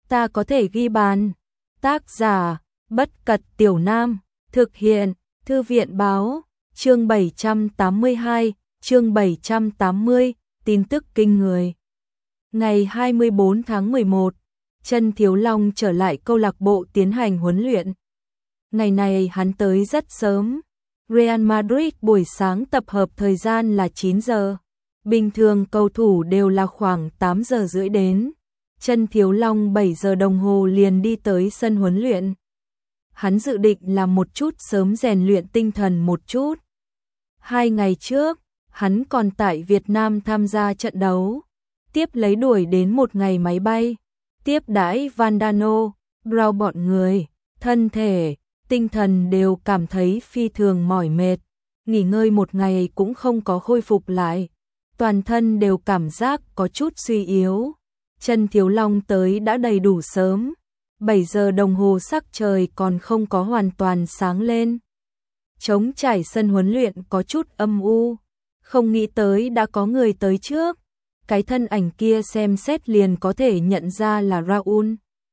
ta có thể ghi bàn. Tác giả, Bất Cật Tiểu Nam, thực hiện, Thư viện Báo, chương 782, chương 780, tin tức kinh người. Ngày 24 tháng 11, Trân Thiếu Long trở lại câu lạc bộ tiến hành huấn luyện. Ngày này hắn tới rất sớm. Real Madrid buổi sáng tập hợp thời gian là 9 giờ. Bình thường cầu thủ đều là khoảng 8 giờ rưỡi đến. Trân Thiếu Long 7 giờ đồng hồ liền đi tới sân huấn luyện. Hắn dự định làm một chút sớm rèn luyện tinh thần một chút. 2 ngày trước, hắn còn tại Việt Nam tham gia trận đấu. Tiếp lấy đuổi đến một ngày máy bay. Tiếp đãi Vandano, Brown bọn người, thân thể, tinh thần đều cảm thấy phi thường mỏi mệt. Nghỉ ngơi một ngày cũng không có khôi phục lại. Toàn thân đều cảm giác có chút suy yếu. Trân Thiếu Long tới đã đầy đủ sớm. 7 giờ đồng hồ sắc trời còn không có hoàn toàn sáng lên. Trống trải sân huấn luyện có chút âm u. Không nghĩ tới đã có người tới trước. Cái thân ảnh kia xem xét liền có thể nhận ra là Raul.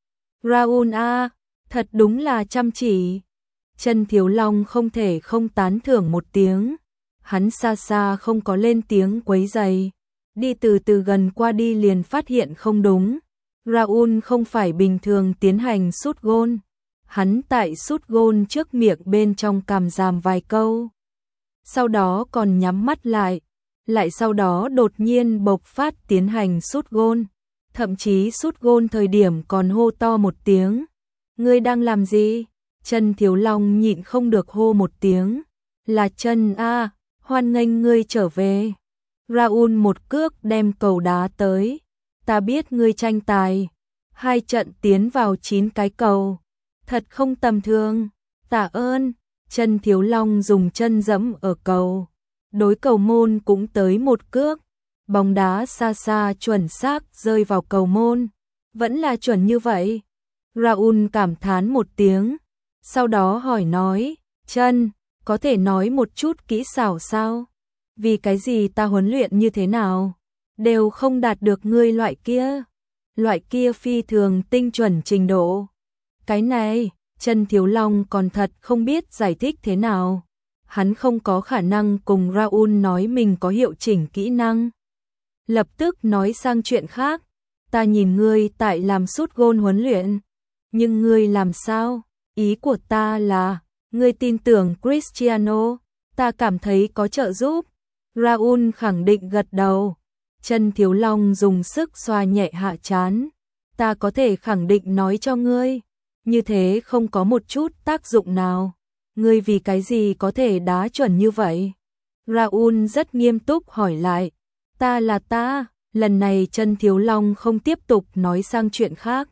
Raul a, thật đúng là chăm chỉ. Trân Thiếu Long không thể không tán thưởng một tiếng. Hắn xa xa không có lên tiếng quấy rầy. Đi từ từ gần qua đi liền phát hiện không đúng. Raul không phải bình thường tiến hành sút gôn. Hắn tại sút gôn trước miệng bên trong cằm ràm vài câu. Sau đó còn nhắm mắt lại. Lại sau đó đột nhiên bộc phát tiến hành sút gôn. Thậm chí sút gôn thời điểm còn hô to một tiếng. Ngươi đang làm gì? Trân Thiếu Long nhịn không được hô một tiếng. Là Trân a, hoan nghênh ngươi trở về. Raul một cước đem cầu đá tới. Ta biết ngươi tranh tài. 2 trận tiến vào 9 cái cầu. Thật không tầm thường. Tạ ơn. Trân Thiếu Long dùng chân giẫm ở cầu. Đối cầu môn cũng tới một cước. Bóng đá xa xa chuẩn xác rơi vào cầu môn. Vẫn là chuẩn như vậy. Raul cảm thán một tiếng. Sau đó hỏi nói. Trân, có thể nói một chút kỹ xảo sao? Vì cái gì ta huấn luyện như thế nào? Đều không đạt được ngươi loại kia. Loại kia phi thường tinh chuẩn trình độ. Cái này, Trân Thiếu Long còn thật không biết giải thích thế nào. Hắn không có khả năng cùng Raul nói mình có hiệu chỉnh kỹ năng. Lập tức nói sang chuyện khác. Ta nhìn ngươi tại làm sút gôn huấn luyện. Nhưng ngươi làm sao? Ý của ta là, ngươi tin tưởng Cristiano. Ta cảm thấy có trợ giúp. Raul khẳng định gật đầu. Trân Thiếu Long dùng sức xoa nhẹ hạ trán. Ta có thể khẳng định nói cho ngươi. Như thế không có một chút tác dụng nào. Ngươi vì cái gì có thể đá chuẩn như vậy? Raul rất nghiêm túc hỏi lại. Ta là ta. Lần này Trân Thiếu Long không tiếp tục nói sang chuyện khác.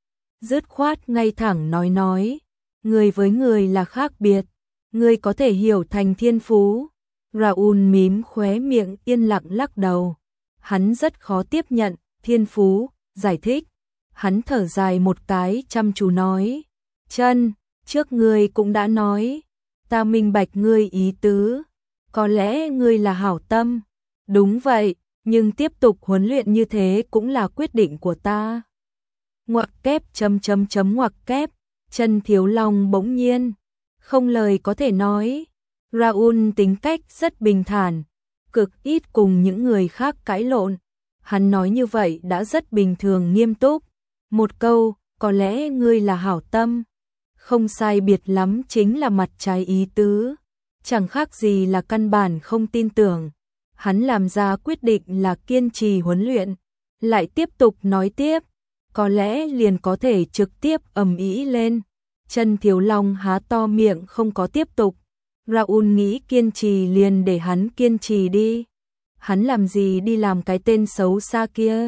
Dứt khoát ngay thẳng nói. Người với người là khác biệt. Ngươi có thể hiểu thành thiên phú. Raul mím khóe miệng yên lặng lắc đầu. Hắn rất khó tiếp nhận thiên phú, giải thích. Hắn thở dài một cái chăm chú nói. Trân, trước ngươi cũng đã nói. Ta minh bạch ngươi ý tứ. Có lẽ ngươi là hảo tâm. Đúng vậy, nhưng tiếp tục huấn luyện như thế cũng là quyết định của ta. Ngoặc kép ngoặc kép. Trân Thiếu Long bỗng nhiên. Không lời có thể nói. Raul tính cách rất bình thản. Cực ít cùng những người khác cãi lộn. Hắn nói như vậy đã rất bình thường nghiêm túc. Một câu, có lẽ ngươi là hảo tâm. Không sai biệt lắm chính là mặt trái ý tứ. Chẳng khác gì là căn bản không tin tưởng. Hắn làm ra quyết định là kiên trì huấn luyện. Lại tiếp tục nói tiếp. Có lẽ liền có thể trực tiếp ầm ĩ lên. Trân Thiếu Long há to miệng không có tiếp tục. Raul nghĩ kiên trì liền để hắn kiên trì đi. Hắn làm gì đi làm cái tên xấu xa kia?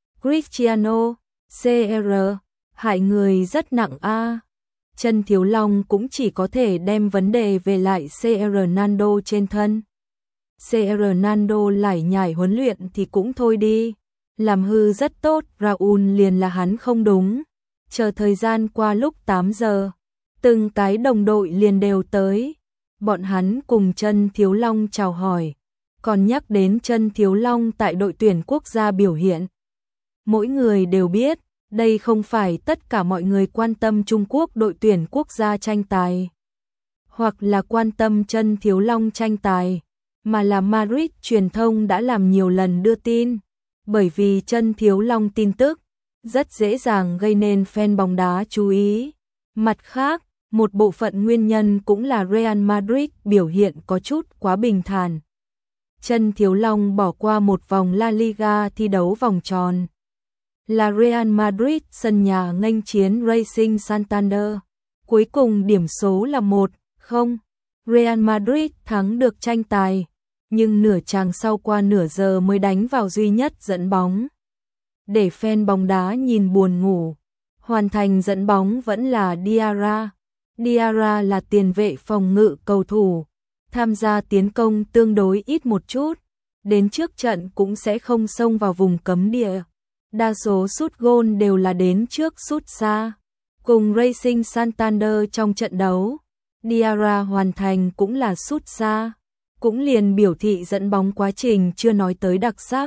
Cristiano, CR, hại người rất nặng a. Trân Thiếu Long cũng chỉ có thể đem vấn đề về lại CR Nando trên thân. CR Nando lải nhải huấn luyện thì cũng thôi đi. Làm hư rất tốt, Raul liền là hắn không đúng. Chờ thời gian qua lúc 8 giờ, từng cái đồng đội liền đều tới. Bọn hắn cùng Trân Thiếu Long chào hỏi, còn nhắc đến Trân Thiếu Long tại đội tuyển quốc gia biểu hiện. Mỗi người đều biết, Đây không phải tất cả mọi người quan tâm Trung Quốc đội tuyển quốc gia tranh tài, hoặc là quan tâm Chân Thiếu Long tranh tài, mà là Madrid truyền thông đã làm nhiều lần đưa tin, bởi vì Chân Thiếu Long tin tức rất dễ dàng gây nên fan bóng đá chú ý. Mặt khác, một bộ phận nguyên nhân cũng là Real Madrid biểu hiện có chút quá bình thản. Chân Thiếu Long bỏ qua một vòng La Liga thi đấu vòng tròn. Là Real Madrid sân nhà nghênh chiến Racing Santander. Cuối cùng điểm số là 1-0. Real Madrid thắng được tranh tài, nhưng nửa chàng sau qua nửa giờ mới đánh vào duy nhất dẫn bóng. Để fan bóng đá nhìn buồn ngủ, hoàn thành dẫn bóng vẫn là Diarra. Diarra là tiền vệ phòng ngự cầu thủ, tham gia tiến công tương đối ít một chút, đến trước trận cũng sẽ không xông vào vùng cấm địa. Đa số sút gôn đều là đến trước sút xa. Cùng Racing Santander trong trận đấu, Diarra hoàn thành cũng là sút xa, cũng liền biểu thị dẫn bóng quá trình chưa nói tới đặc sắc.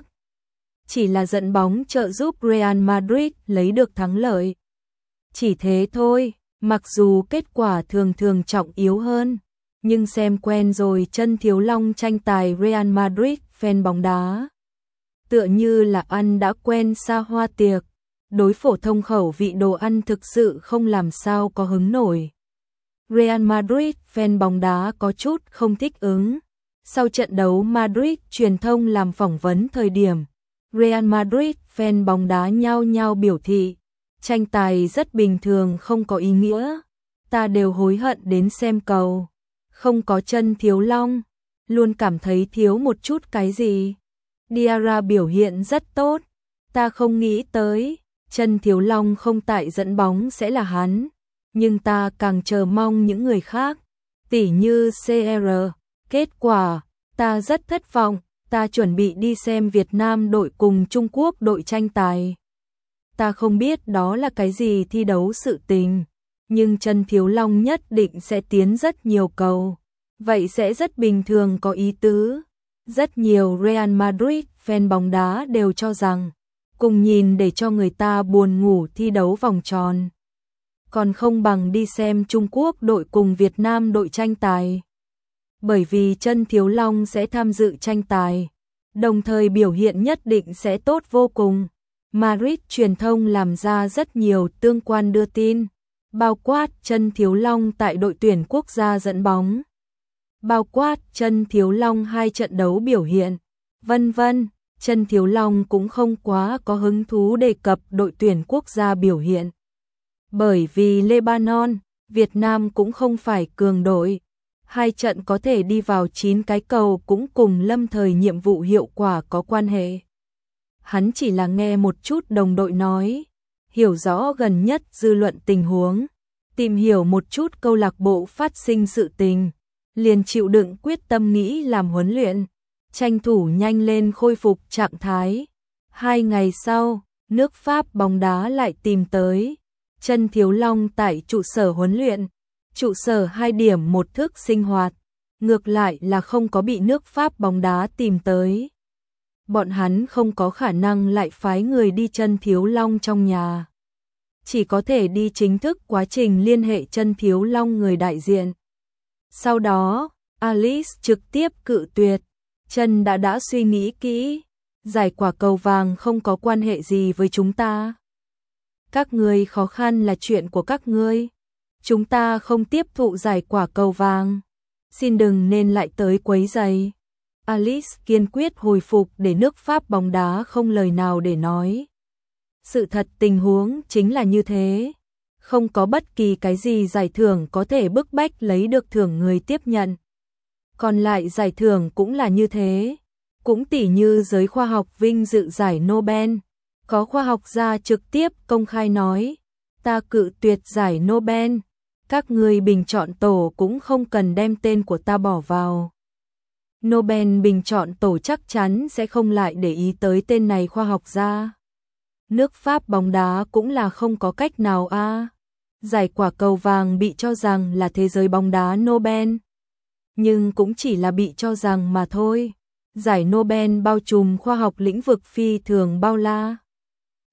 Chỉ là dẫn bóng trợ giúp Real Madrid lấy được thắng lợi. Chỉ thế thôi, mặc dù kết quả thường thường trọng yếu hơn, nhưng xem quen rồi Chân Thiếu Long tranh tài Real Madrid, fan bóng đá tựa như là ăn đã quen xa hoa tiệc, đối phổ thông khẩu vị đồ ăn thực sự không làm sao có hứng nổi. Real Madrid, fan bóng đá có chút không thích ứng. Sau trận đấu Madrid, truyền thông làm phỏng vấn thời điểm, Real Madrid, fan bóng đá nhao nhao biểu thị, tranh tài rất bình thường không có ý nghĩa, ta đều hối hận đến xem cầu. Không có Chân Thiếu Long, luôn cảm thấy thiếu một chút cái gì. Diarra biểu hiện rất tốt, ta không nghĩ tới, Chân Thiếu Long không tại dẫn bóng sẽ là hắn, nhưng ta càng chờ mong những người khác, tỉ như CR. Kết quả, ta rất thất vọng, ta chuẩn bị đi xem Việt Nam đội cùng Trung Quốc đội tranh tài. Ta không biết đó là cái gì thi đấu sự tình, nhưng Chân Thiếu Long nhất định sẽ tiến rất nhiều cầu, vậy sẽ rất bình thường có ý tứ. Rất nhiều Real Madrid fan bóng đá đều cho rằng, cùng nhìn để cho người ta buồn ngủ thi đấu vòng tròn, còn không bằng đi xem Trung Quốc đội cùng Việt Nam đội tranh tài. Bởi vì Chân Thiếu Long sẽ tham dự tranh tài, đồng thời biểu hiện nhất định sẽ tốt vô cùng. Madrid truyền thông làm ra rất nhiều tương quan đưa tin, bao quát Chân Thiếu Long tại đội tuyển quốc gia dẫn bóng, bao quát Chân Thiếu Long 2 trận đấu biểu hiện, vân vân. Chân Thiếu Long cũng không quá có hứng thú đề cập đội tuyển quốc gia biểu hiện. Bởi vì Lebanon, Việt Nam cũng không phải cường đội, 2 trận có thể đi vào 9 cái cầu cũng cùng lâm thời nhiệm vụ hiệu quả có quan hệ. Hắn chỉ là nghe một chút đồng đội nói, hiểu rõ gần nhất dư luận tình huống, tìm hiểu một chút câu lạc bộ phát sinh sự tình, liền chịu đựng quyết tâm nghĩ làm huấn luyện, tranh thủ nhanh lên khôi phục trạng thái. 2 ngày sau, nước Pháp bóng đá lại tìm tới Chân Thiếu Long tại trụ sở huấn luyện, trụ sở 2 điểm một thức sinh hoạt, ngược lại là không có bị nước Pháp bóng đá tìm tới. Bọn hắn không có khả năng lại phái người đi Chân Thiếu Long trong nhà, chỉ có thể đi chính thức quá trình liên hệ Chân Thiếu Long người đại diện. Sau đó, Alice trực tiếp cự tuyệt, Chân đã suy nghĩ kỹ, giải quả cầu vàng không có quan hệ gì với chúng ta. Các ngươi khó khăn là chuyện của các ngươi, chúng ta không tiếp thụ giải quả cầu vàng, xin đừng nên lại tới quấy rầy. Alice kiên quyết hồi phục để nước Pháp bóng đá không lời nào để nói. Sự thật tình huống chính là như thế, không có bất kỳ cái gì giải thưởng có thể bức bách lấy được thưởng người tiếp nhận. Còn lại giải thưởng cũng là như thế, cũng tỉ như giới khoa học vinh dự giải Nobel, có khoa học gia trực tiếp công khai nói, ta cự tuyệt giải Nobel, các người bình chọn tổ cũng không cần đem tên của ta bỏ vào. Nobel bình chọn tổ chắc chắn sẽ không lại để ý tới tên này khoa học gia. Nước Pháp bóng đá cũng là không có cách nào a. Giải quả cầu vàng bị cho rằng là thế giới bóng đá Nobel, nhưng cũng chỉ là bị cho rằng mà thôi. Giải Nobel bao trùm khoa học lĩnh vực phi thường bao la.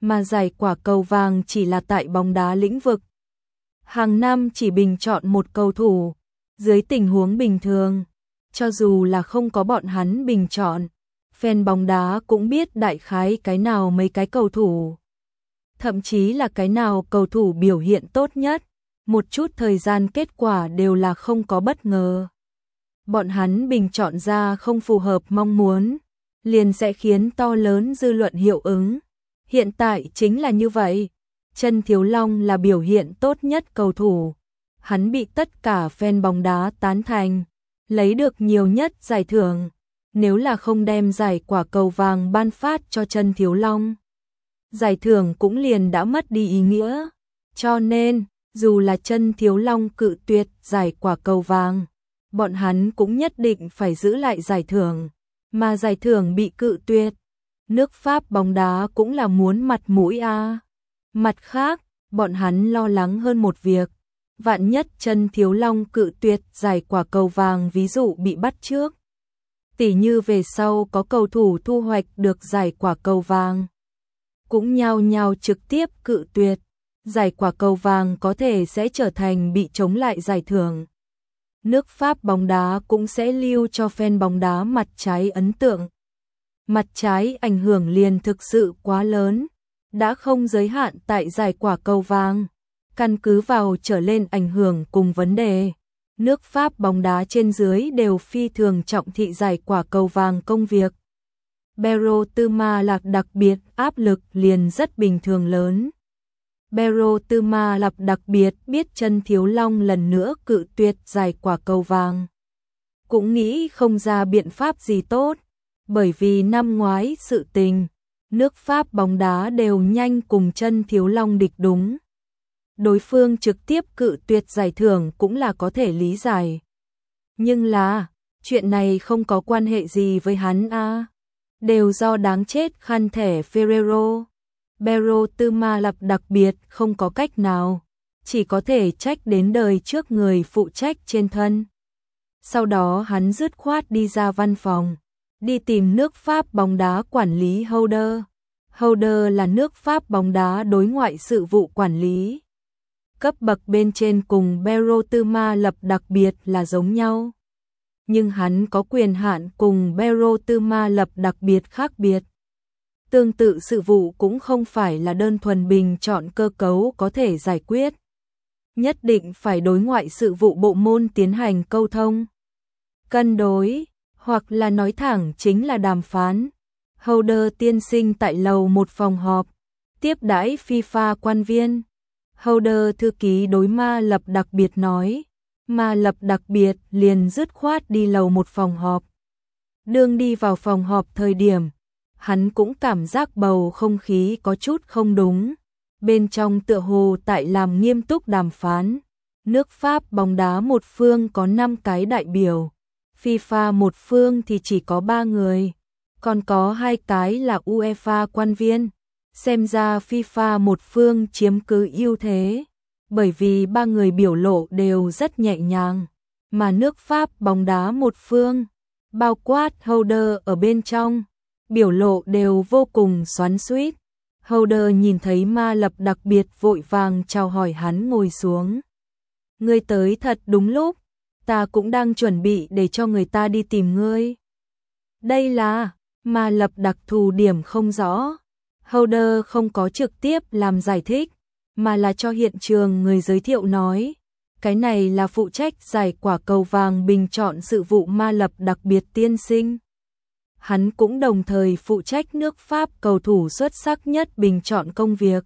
mà giải quả cầu vàng chỉ là tại bóng đá lĩnh vực. Hàng năm chỉ bình chọn một cầu thủ, dưới tình huống bình thường, cho dù là không có bọn hắn bình chọn, fan bóng đá cũng biết đại khái cái nào mấy cái cầu thủ. Thậm chí là cái nào cầu thủ biểu hiện tốt nhất, một chút thời gian kết quả đều là không có bất ngờ. Bọn hắn bình chọn ra không phù hợp mong muốn, liền sẽ khiến to lớn dư luận hiệu ứng. Hiện tại chính là như vậy, Chân Thiếu Long là biểu hiện tốt nhất cầu thủ. Hắn bị tất cả fan bóng đá tán thành, lấy được nhiều nhất giải thưởng. Nếu là không đem giải quả cầu vàng ban phát cho Chân Thiếu Long, giải thưởng cũng liền đã mất đi ý nghĩa. Cho nên, dù là Chân Thiếu Long cự tuyệt giải quả cầu vàng, bọn hắn cũng nhất định phải giữ lại giải thưởng. Mà giải thưởng bị cự tuyệt, nước Pháp bóng đá cũng là muốn mặt mũi a. Mặt khác, bọn hắn lo lắng hơn một việc, vạn nhất Chân Thiếu Long cự tuyệt giải quả cầu vàng ví dụ bị bắt trước. Tỉ như về sau có cầu thủ thu hoạch được giải quả cầu vàng, cũng nhao nhao trực tiếp cự tuyệt, giải quả cầu vàng có thể sẽ trở thành bị chống lại giải thưởng. Nước Pháp bóng đá cũng sẽ lưu cho fan bóng đá mặt trái ấn tượng. Mặt trái ảnh hưởng liền thực sự quá lớn, đã không giới hạn tại giải quả cầu vàng. Căn cứ vào trở lên ảnh hưởng cùng vấn đề, nước Pháp bóng đá trên dưới đều phi thường trọng thị giải quả cầu vàng công việc. Berotema là đặc biệt áp lực liền rất bình thường lớn. Berotema là đặc biệt biết Chân Thiếu Long lần nữa cự tuyệt giải quả cầu vàng, cũng nghĩ không ra biện pháp gì tốt, bởi vì năm ngoái sự tình, nước Pháp bóng đá đều nhanh cùng Chân Thiếu Long địch đúng. Đối phương trực tiếp cự tuyệt giải thưởng cũng là có thể lý giải. Nhưng là, chuyện này không có quan hệ gì với hắn a, đều do đáng chết khăn thẻ Ferrero. Berotema là đặc biệt không có cách nào, chỉ có thể trách đến đời trước người phụ trách trên thân. Sau đó hắn dứt khoát đi ra văn phòng, đi tìm nước Pháp bóng đá quản lý Holder. Holder là nước Pháp bóng đá đối ngoại sự vụ quản lý. Cấp bậc bên trên cùng Berotema lập đặc biệt là giống nhau, nhưng hắn có quyền hạn cùng Berotema lập đặc biệt khác biệt. Tương tự sự vụ cũng không phải là đơn thuần bình chọn cơ cấu có thể giải quyết. Nhất định phải đối ngoại sự vụ bộ môn tiến hành câu thông, cân đối, hoặc là nói thẳng chính là đàm phán. Holder tiên sinh tại lầu một phòng họp, tiếp đãi FIFA quan viên. Holder thư ký đối Ma Lập đặc biệt nói, Ma Lập đặc biệt liền dứt khoát đi lầu một phòng họp. Đương đi vào phòng họp thời điểm, hắn cũng cảm giác bầu không khí có chút không đúng. Bên trong tựa hồ tại làm nghiêm túc đàm phán. Nước Pháp bóng đá một phương có 5 cái đại biểu, FIFA một phương thì chỉ có 3 người, còn có 2 cái là UEFA quan viên. Xem ra FIFA một phương chiếm cứ ưu thế, bởi vì 3 người biểu lộ đều rất nhẹ nhàng, mà nước Pháp bóng đá một phương, bao quát Holder ở bên trong, biểu lộ đều vô cùng xoắn xuýt. Holder nhìn thấy Ma Lập đặc biệt vội vàng chào hỏi hắn ngồi xuống. Ngươi tới thật đúng lúc, ta cũng đang chuẩn bị để cho người ta đi tìm ngươi. Đây là, Ma Lập đặc thù điểm không rõ. Holder không có trực tiếp làm giải thích, mà là cho hiện trường người giới thiệu nói. Cái này là phụ trách giải quả cầu vàng bình chọn sự vụ Ma Lập đặc biệt tiên sinh. Hắn cũng đồng thời phụ trách nước Pháp cầu thủ xuất sắc nhất bình chọn công việc.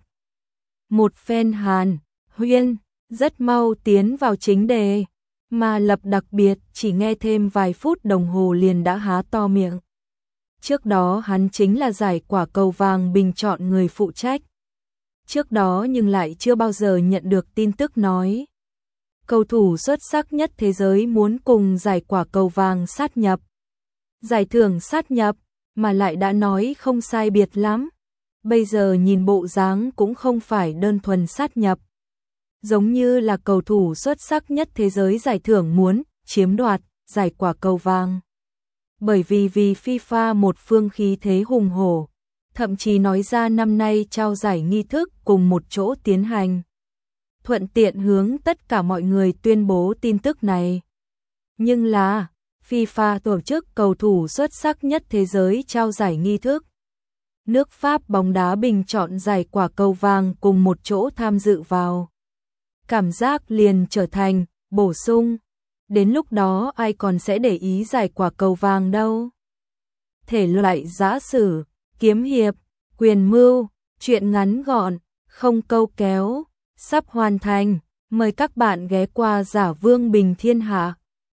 Một fan Hàn, Huyên, rất mau tiến vào chính đề. Ma Lập đặc biệt chỉ nghe thêm vài phút đồng hồ liền đã há to miệng. Trước đó hắn chính là giải quả cầu vàng bình chọn người phụ trách. Trước đó nhưng lại chưa bao giờ nhận được tin tức nói cầu thủ xuất sắc nhất thế giới muốn cùng giải quả cầu vàng sát nhập. Giải thưởng sát nhập, mà lại đã nói không sai biệt lắm. Bây giờ nhìn bộ dáng cũng không phải đơn thuần sát nhập. Giống như là cầu thủ xuất sắc nhất thế giới giải thưởng muốn chiếm đoạt giải quả cầu vàng. Bởi vì FIFA một phương khí thế hùng hổ, thậm chí nói ra năm nay trao giải nghi thức cùng một chỗ tiến hành. Thuận tiện hướng tất cả mọi người tuyên bố tin tức này. Nhưng là, FIFA tổ chức cầu thủ xuất sắc nhất thế giới trao giải nghi thức. Nước Pháp bóng đá bình chọn giải quả cầu vàng cùng một chỗ tham dự vào. Cảm giác liền trở thành bổ sung. Đến lúc đó ai còn sẽ để ý giải quả cầu vàng đâu. Thể loại giã sử, kiếm hiệp, quyền mưu, truyện ngắn gọn, không câu kéo, sắp hoàn thành. Mời các bạn ghé qua Giả Vương Bình Thiên Hạ.